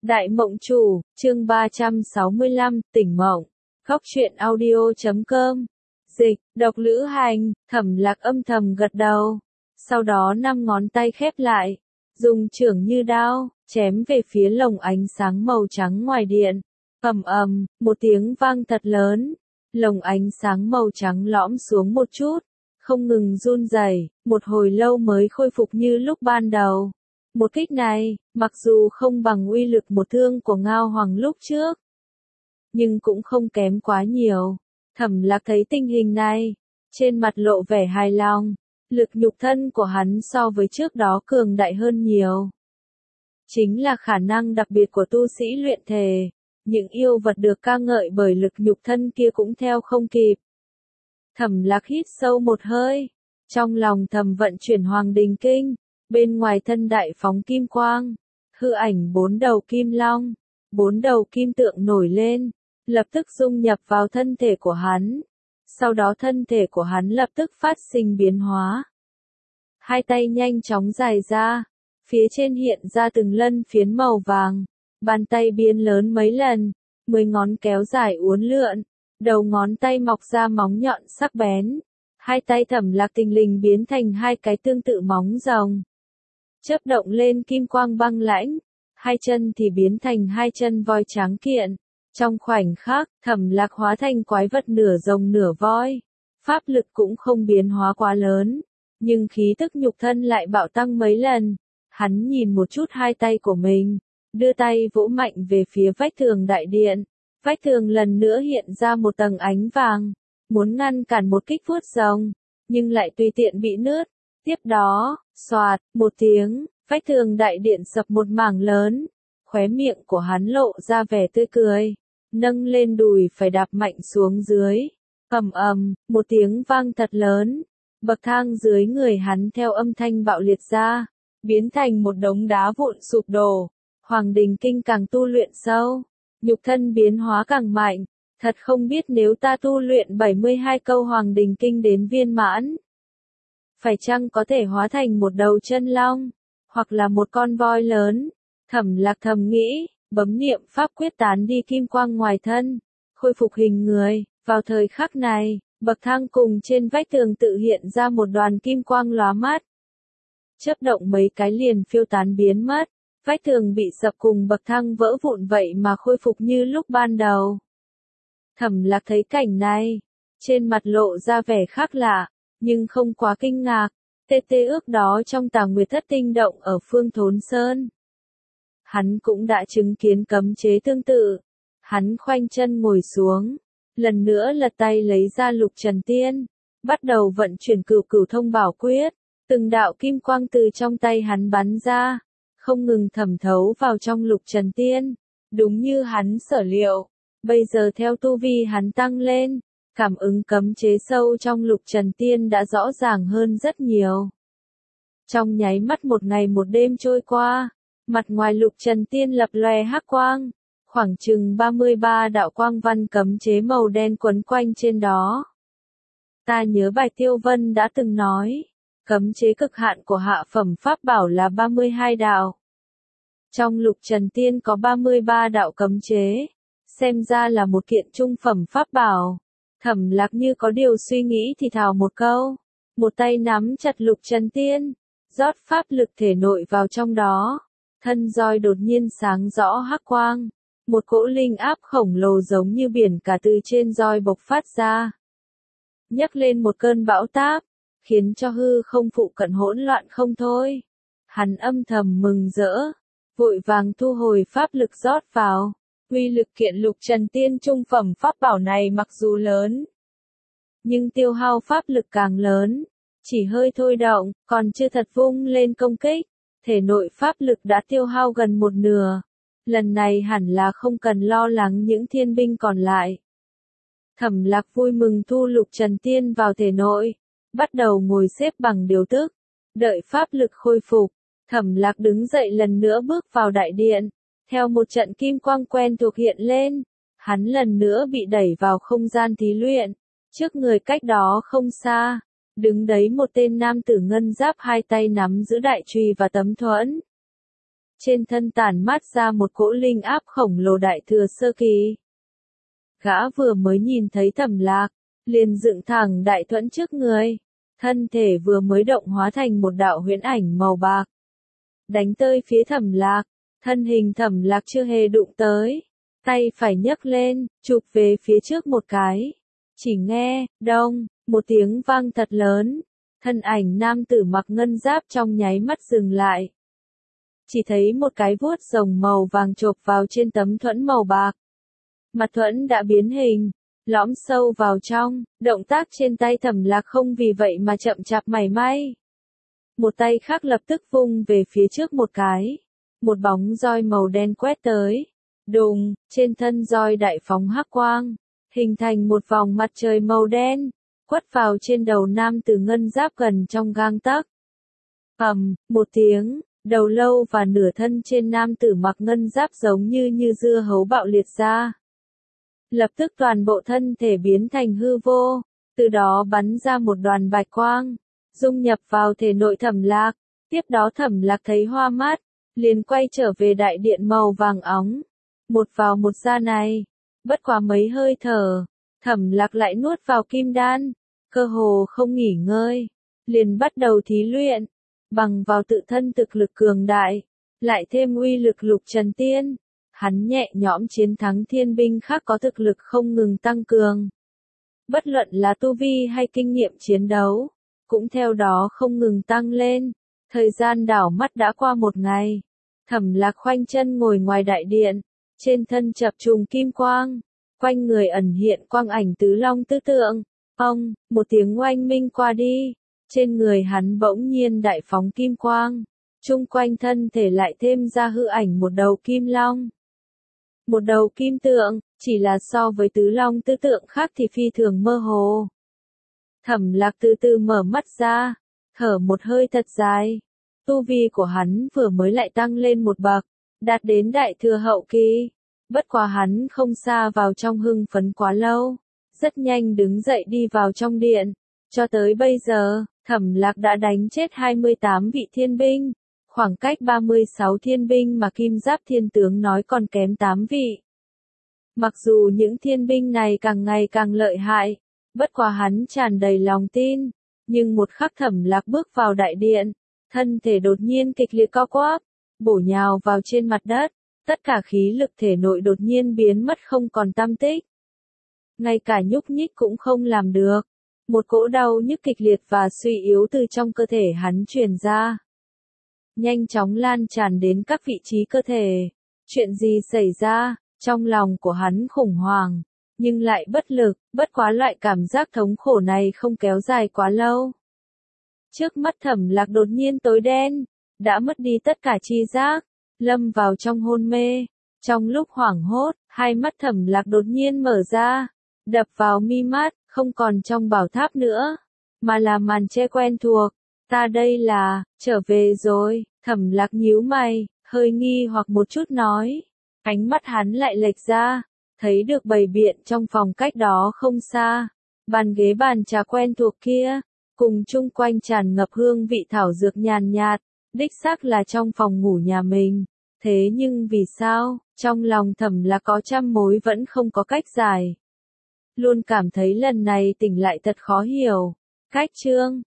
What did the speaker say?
Đại Mộng Chủ, chương 365, tỉnh mộng. Góc truyện audio.com. Dịch, độc lữ hành, Thẩm Lạc âm thầm gật đầu. Sau đó 5 ngón tay khép lại, dùng chưởng như đao, chém về phía lồng ánh sáng màu trắng ngoài điện. Ầm ầm, một tiếng vang thật lớn. Lồng ánh sáng màu trắng lõm xuống một chút, không ngừng run rẩy, một hồi lâu mới khôi phục như lúc ban đầu. Một kích này, mặc dù không bằng uy lực một thương của Ngao Hoàng lúc trước, nhưng cũng không kém quá nhiều. Thẩm Lạc thấy tình hình này, trên mặt lộ vẻ hài lòng, lực nhục thân của hắn so với trước đó cường đại hơn nhiều. Chính là khả năng đặc biệt của tu sĩ luyện thể, những yêu vật được ca ngợi bởi lực nhục thân kia cũng theo không kịp. Thẩm Lạc hít sâu một hơi, trong lòng thầm vận chuyển Hoàng Đình Kinh. Bên ngoài thân đại phóng kim quang, hư ảnh 4 đầu kim long, 4 đầu kim tượng nổi lên, lập tức dung nhập vào thân thể của hắn. Sau đó thân thể của hắn lập tức phát sinh biến hóa. Hai tay nhanh chóng dài ra, phía trên hiện ra từng lân phiến màu vàng, bàn tay biến lớn mấy lần, 10 ngón kéo dài uốn lượn, đầu ngón tay mọc ra móng nhọn sắc bén. Hai tay Thẩm Lạc thình lình biến thành hai cái tương tự móng rồng, chớp động lên kim quang băng lãnh, hai chân thì biến thành hai chân voi tráng kiện. Trong khoảnh khắc, Thẩm Lạc hóa thành quái vật nửa rồng nửa voi. Pháp lực cũng không biến hóa quá lớn, nhưng khí tức nhục thân lại bạo tăng mấy lần. Hắn nhìn một chút hai tay của mình, đưa tay vỗ mạnh về phía vách tường đại điện. Vách tường lần nữa hiện ra một tầng ánh vàng, muốn ngăn cản một kích vuốt rồng, nhưng lại tùy tiện bị nứt. Tiếp đó, xoạt, một tiếng, vách tường đại điện sập một mảng lớn, khóe miệng của hắn lộ ra vẻ tươi cười, nâng lên đùi phải đạp mạnh xuống dưới. Ầm ầm, một tiếng vang thật lớn, bậc thang dưới người hắn theo âm thanh bạo liệt ra, biến thành một đống đá vụn sụp đổ. Hoàng Đình Kinh càng tu luyện sâu, nhục thân biến hóa càng mạnh, thật không biết nếu ta tu luyện 72 câu Hoàng Đình Kinh đến viên mãn, phải chăng có thể hóa thành một đầu chân long, hoặc là một con voi lớn. Thẩm Lạc thầm nghĩ, bấm niệm pháp quyết tán đi kim quang ngoài thân, khôi phục hình người. Vào thời khắc này, bậc thang cùng trên vách tường tự hiện ra một đoàn kim quang lóa mắt, chớp động mấy cái liền phiêu tán biến mất. Vách tường bị sập cùng bậc thang vỡ vụn vậy mà khôi phục như lúc ban đầu. Thẩm Lạc thấy cảnh này, trên mặt lộ ra vẻ khác lạ, nhưng không quá kinh ngạc. Tê ước đó trong Tà Nguyệt Thất Tinh Động ở Phương Thốn Sơn, hắn cũng đã chứng kiến cấm chế tương tự. Hắn khoanh chân ngồi xuống, lần nữa lật tay lấy ra Lục Trần Tiên, bắt đầu vận chuyển Cửu Cửu Thông Bảo Quyết. Từng đạo kim quang từ trong tay hắn bắn ra, không ngừng thẩm thấu vào trong Lục Trần Tiên. Đúng như hắn sở liệu, bây giờ theo tu vi hắn tăng lên, cảm ứng cấm chế sâu trong Lục Trần Tiên đã rõ ràng hơn rất nhiều. Trong nháy mắt một ngày một đêm trôi qua, mặt ngoài Lục Trần Tiên lập lòe hắc quang, khoảng chừng 33 đạo quang văn cấm chế màu đen quấn quanh trên đó. Ta nhớ bài Tiêu Vân đã từng nói, cấm chế cực hạn của hạ phẩm pháp bảo là 32 đạo. Trong Lục Trần Tiên có 33 đạo cấm chế, xem ra là một kiện trung phẩm pháp bảo. Thẩm Lạc như có điều suy nghĩ thì thào một câu, một tay nắm chặt Lục Trần Tiên, rót pháp lực thể nội vào trong đó. Thân roi đột nhiên sáng rõ hắc quang, một cỗ linh áp khổng lồ giống như biển cả từ trên roi bộc phát ra, nhấc lên một cơn bão táp, khiến cho hư không phụ cận hỗn loạn không thôi. Hắn âm thầm mừng rỡ, vội vàng thu hồi pháp lực rót vào. Uy lực kiện Lục Trần Tiên trung phẩm pháp bảo này mặc dù lớn, nhưng tiêu hao pháp lực càng lớn. Chỉ hơi thôi động, còn chưa thật vung lên công kích, thể nội pháp lực đã tiêu hao gần một nửa. Lần này hẳn là không cần lo lắng những thiên binh còn lại. Thẩm Lạc vui mừng thu Lục Trần Tiên vào thể nội, bắt đầu ngồi xếp bằng điều tức, đợi pháp lực khôi phục. Thẩm Lạc đứng dậy lần nữa bước vào đại điện, theo một trận kim quang quen thuộc hiện lên, hắn lần nữa bị đẩy vào không gian thí luyện. Trước người cách đó không xa, đứng đấy một tên nam tử ngân giáp hai tay nắm giữ đại chùy và tấm thuẫn. trên thân tản mát ra một cỗ linh áp khổng lồ đại thừa sơ kỳ. Gã vừa mới nhìn thấy Thẩm Lạc, liền dựng thẳng đại thuẫn trước người, thân thể vừa mới động hóa thành một đạo huyễn ảnh màu bạc. Đánh tới phía Thẩm Lạc, thân hình Thẩm Lạc chưa hề đụng tới, tay phải nhấc lên, chụp về phía trước một cái. Chỉ nghe, đông, một tiếng vang thật lớn, thân ảnh nam tử mặc ngân giáp trong nháy mắt dừng lại. Chỉ thấy một cái vuốt rồng màu vàng chộp vào trên tấm thuẫn màu bạc. Mặt thuẫn đã biến hình, lõm sâu vào trong, động tác trên tay Thẩm Lạc không vì vậy mà chậm chạp mảy may. Một tay khác lập tức vung về phía trước một cái, một bóng roi màu đen quét tới. Đùng, trên thân roi đại phóng hắc quang, hình thành một vòng mặt trời màu đen, quất vào trên đầu nam tử ngân giáp gần trong gang tấc. Một tiếng, đầu lâu và nửa thân trên nam tử mặc ngân giáp giống như dưa hấu bạo liệt ra. Lập tức toàn bộ thân thể biến thành hư vô, từ đó bắn ra một đoàn bạch quang, dung nhập vào thể nội Thẩm Lạc. Tiếp đó Thẩm Lạc thấy hoa mắt, liền quay trở về đại điện màu vàng óng. Một vào một ra này, bất quá mấy hơi thở, Thẩm Lạc lại nuốt vào kim đan, cơ hồ không nghỉ ngơi, liền bắt đầu thí luyện, bằng vào tự thân thực lực cường đại, lại thêm uy lực lục trần tiên, hắn nhẹ nhõm chiến thắng thiên binh khác có thực lực không ngừng tăng cường. Bất luận là tu vi hay kinh nghiệm chiến đấu, cũng theo đó không ngừng tăng lên. Thời gian đảo mắt đã qua một ngày, Thẩm Lạc khoanh chân ngồi ngoài đại điện, trên thân chập trùng kim quang, quanh người ẩn hiện quang ảnh tứ long tứ tượng. Một tiếng oanh minh qua đi, trên người hắn bỗng nhiên đại phóng kim quang, chung quanh thân thể lại thêm ra hư ảnh một đầu kim long. Một đầu kim tượng, chỉ là so với tứ long tứ tượng khác thì phi thường mơ hồ. Thẩm Lạc từ từ mở mắt ra, thở một hơi thật dài. Tu vi của hắn vừa mới lại tăng lên một bậc, đạt đến đại thừa hậu kỳ. Bất quá hắn không xa vào trong hưng phấn quá lâu, rất nhanh đứng dậy đi vào trong điện. Cho tới bây giờ, Thẩm Lạc đã đánh chết 28 vị thiên binh, khoảng cách 36 thiên binh mà Kim Giáp Thiên Tướng nói còn kém 8 vị. Mặc dù những thiên binh này càng ngày càng lợi hại, bất quá hắn tràn đầy lòng tin, nhưng một khắc Thẩm Lạc bước vào đại điện, thân thể đột nhiên kịch liệt co quắp, bổ nhào vào trên mặt đất, tất cả khí lực thể nội đột nhiên biến mất không còn tăm tích. Ngay cả nhúc nhích cũng không làm được, một cỗ đau nhức kịch liệt và suy yếu từ trong cơ thể hắn truyền ra. Nhanh chóng lan tràn đến các vị trí cơ thể. Chuyện gì xảy ra? Trong lòng của hắn khủng hoảng, nhưng lại bất lực, bất quá loại cảm giác thống khổ này không kéo dài quá lâu. Trước mắt Thẩm Lạc đột nhiên tối đen, đã mất đi tất cả tri giác, lâm vào trong hôn mê. Trong lúc hoảng hốt, hai mắt Thẩm Lạc đột nhiên mở ra, đập vào mi mắt, không còn trong bảo tháp nữa, mà là màn che quen thuộc. Ta đây là, trở về rồi. Thẩm Lạc nhíu mày, hơi nghi hoặc một chút nói. Ánh mắt hắn lại lệch ra, thấy được bày biện trong phòng cách đó không xa. Bàn ghế bàn trà quen thuộc kia, cùng chung quanh tràn ngập hương vị thảo dược nhàn nhạt, đích xác là trong phòng ngủ nhà mình. Thế nhưng vì sao, trong lòng Thẩm Lạc có trăm mối vẫn không có cách giải. Luôn cảm thấy lần này tỉnh lại thật khó hiểu. Cách chương